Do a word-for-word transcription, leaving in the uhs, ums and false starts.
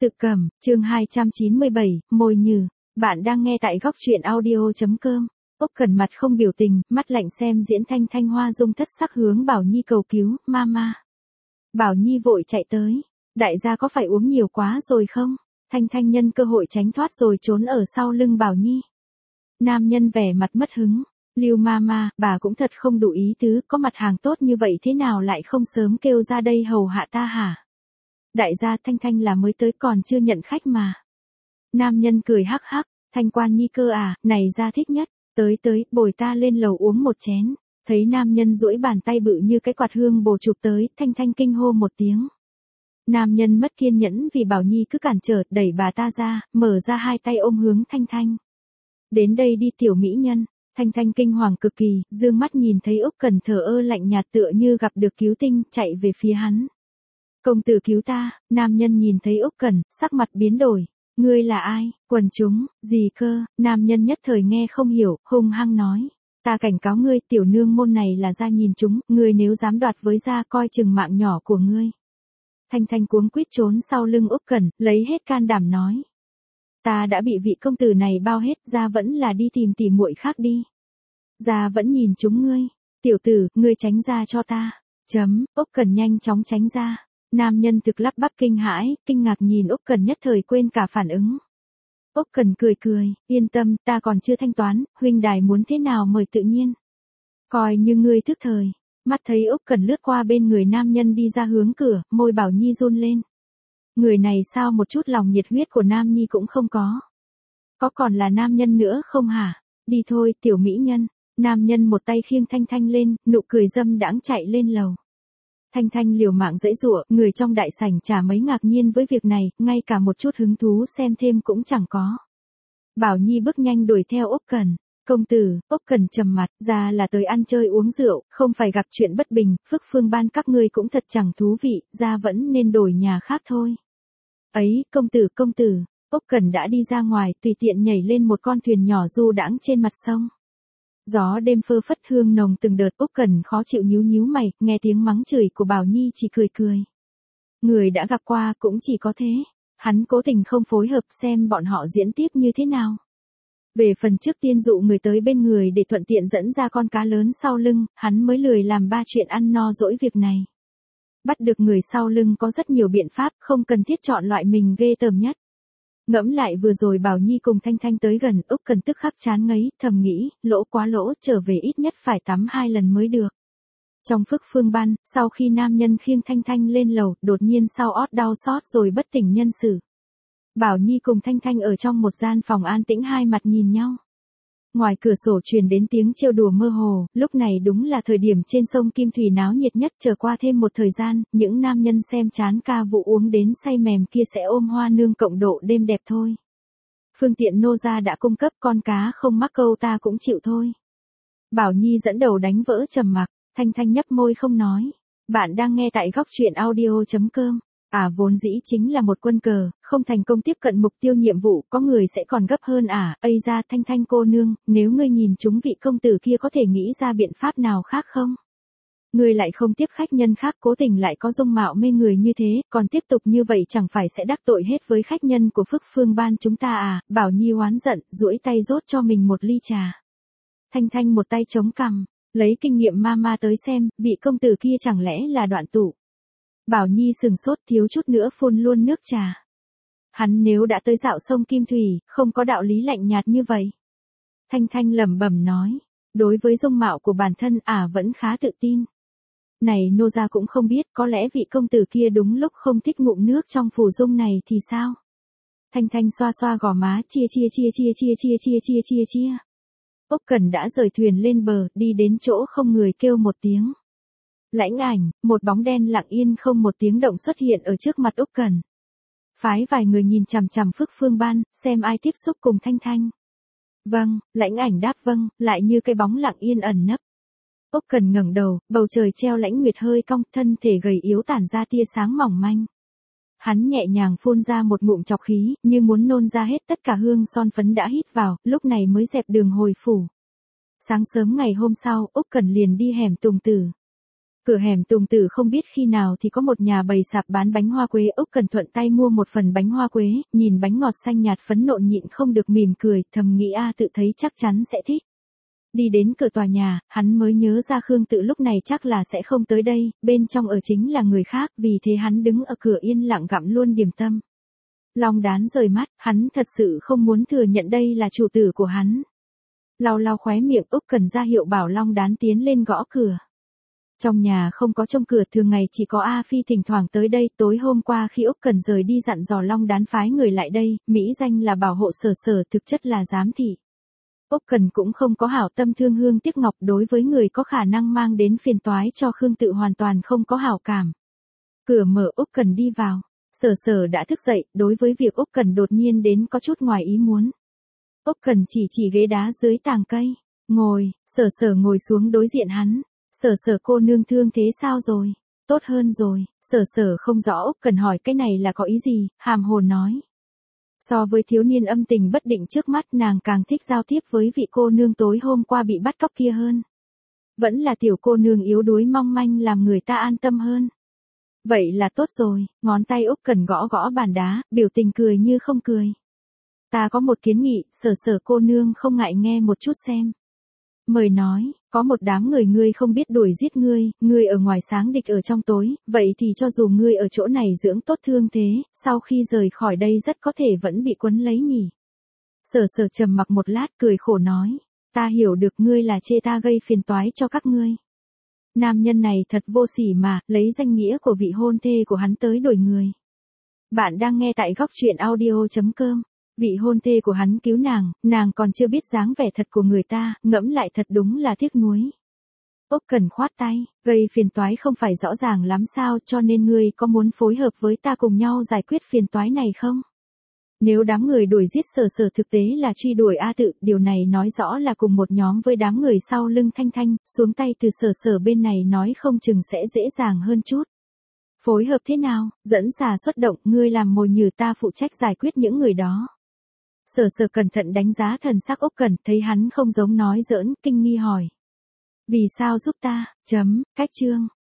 Tự cầm, chương hai trăm chín mươi bảy, môi nhừ. Bạn đang nghe tại góc truyện audio.com. Úc Cẩn mặt không biểu tình, mắt lạnh xem diễn Thanh Thanh hoa dung thất sắc hướng Bảo Nhi cầu cứu, mama. Bảo Nhi vội chạy tới. Đại gia có phải uống nhiều quá rồi không? Thanh Thanh nhân cơ hội tránh thoát rồi trốn ở sau lưng Bảo Nhi. Nam nhân vẻ mặt mất hứng. Lưu mama, bà cũng thật không đủ ý tứ, có mặt hàng tốt như vậy thế nào lại không sớm kêu ra đây hầu hạ ta hả? Đại gia Thanh Thanh là mới tới còn chưa nhận khách mà. Nam nhân cười hắc hắc, Thanh Quan Nhi cơ à, này ra thích nhất, tới tới, bồi ta lên lầu uống một chén. Thấy nam nhân duỗi bàn tay bự như cái quạt hương bồ chụp tới, Thanh Thanh kinh hô một tiếng. Nam nhân mất kiên nhẫn vì Bảo Nhi cứ cản trở, đẩy bà ta ra, mở ra hai tay ôm hướng Thanh Thanh. Đến đây đi tiểu mỹ nhân. Thanh Thanh kinh hoàng cực kỳ, dương mắt nhìn thấy Úc Cẩn thờ ơ lạnh nhạt tựa như gặp được cứu tinh, chạy về phía hắn. Công tử cứu ta. Nam nhân nhìn thấy Úc Cẩn, sắc mặt biến đổi. Ngươi là ai? Quần chúng, gì cơ? Nam nhân nhất thời nghe không hiểu, hung hăng nói. Ta cảnh cáo ngươi, tiểu nương môn này là gia nhìn chúng, ngươi nếu dám đoạt với gia coi chừng mạng nhỏ của ngươi. Thanh Thanh cuống quýt trốn sau lưng Úc Cẩn, lấy hết can đảm nói. Ta đã bị vị công tử này bao hết, gia vẫn là đi tìm tỉ muội khác đi. Gia vẫn nhìn chúng ngươi. Tiểu tử, ngươi tránh ra cho ta. Chấm, Úc Cẩn nhanh chóng tránh ra. Nam nhân thực lắp bắp kinh hãi, kinh ngạc nhìn Úc Cẩn nhất thời quên cả phản ứng. Úc Cẩn cười cười, yên tâm, ta còn chưa thanh toán, huynh đài muốn thế nào mời tự nhiên. Coi như ngươi thức thời. Mắt thấy Úc Cẩn lướt qua bên người nam nhân đi ra hướng cửa, môi Bảo Nhi run lên. Người này sao một chút lòng nhiệt huyết của Nam Nhi cũng không có. Có còn là nam nhân nữa không hả? Đi thôi, tiểu mỹ nhân. Nam nhân một tay khiêng Thanh Thanh lên, nụ cười dâm đãng chạy lên lầu. Thanh Thanh liều mạng giãy giụa, người trong đại sảnh chả mấy ngạc nhiên với việc này, ngay cả một chút hứng thú xem thêm cũng chẳng có. Bảo Nhi bước nhanh đuổi theo Úc Cẩn. Công tử, Úc Cẩn trầm mặt, ra là tới ăn chơi uống rượu, không phải gặp chuyện bất bình, phước phương ban các ngươi cũng thật chẳng thú vị, ra vẫn nên đổi nhà khác thôi. Ấy, công tử, công tử, Úc Cẩn đã đi ra ngoài, tùy tiện nhảy lên một con thuyền nhỏ du đãng trên mặt sông. Gió đêm phơ phất hương nồng từng đợt, Úc Cẩn khó chịu nhíu nhíu mày, nghe tiếng mắng chửi của Bảo Nhi chỉ cười cười. Người đã gặp qua cũng chỉ có thế, hắn cố tình không phối hợp xem bọn họ diễn tiếp như thế nào. Về phần trước tiên dụ người tới bên người để thuận tiện dẫn ra con cá lớn sau lưng, hắn mới lười làm ba chuyện ăn no dỗi việc này. Bắt được người sau lưng có rất nhiều biện pháp, không cần thiết chọn loại mình ghê tởm nhất. Ngẫm lại vừa rồi Bảo Nhi cùng Thanh Thanh tới gần, Úc Cẩn tức khắc chán ngấy, thầm nghĩ, lỗ quá lỗ, trở về ít nhất phải tắm hai lần mới được. Trong phước phương ban, sau khi nam nhân khiêng Thanh Thanh lên lầu, đột nhiên sau ót đau xót rồi bất tỉnh nhân sự. Bảo Nhi cùng Thanh Thanh ở trong một gian phòng an tĩnh hai mặt nhìn nhau. Ngoài cửa sổ truyền đến tiếng trêu đùa mơ hồ, lúc này đúng là thời điểm trên sông Kim Thủy náo nhiệt nhất, chờ qua thêm một thời gian, những nam nhân xem chán ca vụ uống đến say mềm kia sẽ ôm hoa nương cộng độ đêm đẹp thôi. Phương tiện nô gia đã cung cấp, con cá không mắc câu ta cũng chịu thôi. Bảo Nhi dẫn đầu đánh vỡ trầm mặc, Thanh Thanh nhấp môi không nói. Bạn đang nghe tại góc truyện audio.com. À vốn dĩ chính là một quân cờ, không thành công tiếp cận mục tiêu nhiệm vụ, có người sẽ còn gấp hơn à, ây ra Thanh Thanh cô nương, nếu ngươi nhìn chúng vị công tử kia có thể nghĩ ra biện pháp nào khác không? Ngươi lại không tiếp khách nhân khác, cố tình lại có dung mạo mê người như thế, còn tiếp tục như vậy chẳng phải sẽ đắc tội hết với khách nhân của phước phương ban chúng ta à, Bảo Nhi oán giận, duỗi tay rót cho mình một ly trà. Thanh Thanh một tay chống cằm, lấy kinh nghiệm mama tới xem, vị công tử kia chẳng lẽ là Đoạn Tụ. Bảo Nhi sừng sốt thiếu chút nữa phun luôn nước trà. Hắn nếu đã tới dạo sông Kim Thủy, không có đạo lý lạnh nhạt như vậy. Thanh Thanh lẩm bẩm nói, đối với dung mạo của bản thân ả vẫn khá tự tin. Này nô gia cũng không biết, có lẽ vị công tử kia đúng lúc không thích ngụm nước trong phù dung này thì sao? Thanh Thanh xoa xoa gò má, chia chia chia chia chia chia chia chia chia chia. Úc Cẩn đã rời thuyền lên bờ, đi đến chỗ không người kêu một tiếng. Lãnh ảnh, một bóng đen lặng yên không một tiếng động xuất hiện ở trước mặt Úc Cẩn. Phái vài người nhìn chằm chằm phước phương ban, xem ai tiếp xúc cùng Thanh Thanh. Vâng, lãnh ảnh đáp vâng, lại như cái bóng lặng yên ẩn nấp. Úc Cẩn ngẩng đầu, bầu trời treo lãnh nguyệt hơi cong, thân thể gầy yếu tản ra tia sáng mỏng manh. Hắn nhẹ nhàng phun ra một ngụm trọc khí, như muốn nôn ra hết tất cả hương son phấn đã hít vào, lúc này mới dẹp đường hồi phủ. Sáng sớm ngày hôm sau, Úc Cẩn liền đi hẻm Tùng Tử. Cửa hẻm Tùng Tử không biết khi nào thì có một nhà bày sạp bán bánh hoa quế, Úc Cần thuận tay mua một phần bánh hoa quế, nhìn bánh ngọt xanh nhạt phấn nộn nhịn không được mỉm cười, thầm nghĩ a tự thấy chắc chắn sẽ thích. Đi đến cửa tòa nhà, hắn mới nhớ ra Khương Tự lúc này chắc là sẽ không tới đây, bên trong ở chính là người khác, vì thế hắn đứng ở cửa yên lặng gặm luôn điểm tâm. Long Đán rời mắt, hắn thật sự không muốn thừa nhận đây là chủ tử của hắn. Lau lau khóe miệng, Úc Cần ra hiệu bảo Long Đán tiến lên gõ cửa. Trong nhà không có trông cửa, thường ngày chỉ có A Phi thỉnh thoảng tới đây. Tối hôm qua khi Úc Cần rời đi dặn dò Long Đán phái người lại đây, mỹ danh là bảo hộ Sở Sở, thực chất là giám thị. Úc Cần cũng không có hảo tâm thương hương tiếc ngọc, đối với người có khả năng mang đến phiền toái cho Khương Tự hoàn toàn không có hảo cảm. Cửa mở, Úc Cần đi vào. Sở Sở đã thức dậy, đối với việc Úc Cần đột nhiên đến có chút ngoài ý muốn. Úc Cần chỉ chỉ ghế đá dưới tàng cây. Ngồi, Sở Sở ngồi xuống đối diện hắn. Sở Sở cô nương thương thế sao rồi? Tốt hơn rồi. Sở Sở không rõ Úc Cần hỏi cái này là có ý gì, hàm hồ nói. So với thiếu niên âm tình bất định trước mắt, nàng càng thích giao tiếp với vị cô nương tối hôm qua bị bắt cóc kia hơn. Vẫn là tiểu cô nương yếu đuối mong manh làm người ta an tâm hơn. Vậy là tốt rồi, ngón tay Úc Cần gõ gõ bàn đá, biểu tình cười như không cười. Ta có một kiến nghị, Sở Sở cô nương không ngại nghe một chút xem. Mời nói, có một đám người ngươi không biết đuổi giết ngươi, ngươi ở ngoài sáng địch ở trong tối, vậy thì cho dù ngươi ở chỗ này dưỡng tốt thương thế, sau khi rời khỏi đây rất có thể vẫn bị quấn lấy nhỉ. Sở Sở trầm mặc một lát cười khổ nói, ta hiểu được ngươi là chê ta gây phiền toái cho các ngươi. Nam nhân này thật vô sỉ mà, lấy danh nghĩa của vị hôn thê của hắn tới đổi người. Bạn đang nghe tại góc truyện audio chấm com. Vị hôn thê của hắn cứu nàng, nàng còn chưa biết dáng vẻ thật của người ta, ngẫm lại thật đúng là tiếc nuối. Úc Cần khoát tay, gây phiền toái không phải rõ ràng lắm sao, cho nên ngươi có muốn phối hợp với ta cùng nhau giải quyết phiền toái này không? Nếu đám người đuổi giết Sở Sở thực tế là truy đuổi A Tự, điều này nói rõ là cùng một nhóm với đám người sau lưng Thanh Thanh, xuống tay từ Sở Sở bên này nói không chừng sẽ dễ dàng hơn chút. Phối hợp thế nào? Dẫn xà xuất động, ngươi làm mồi nhử, ta phụ trách giải quyết những người đó. Sở Sở cẩn thận đánh giá thần sắc Úc Cần, thấy hắn không giống nói giỡn, kinh nghi hỏi. Vì sao giúp ta? Chấm, cách chương.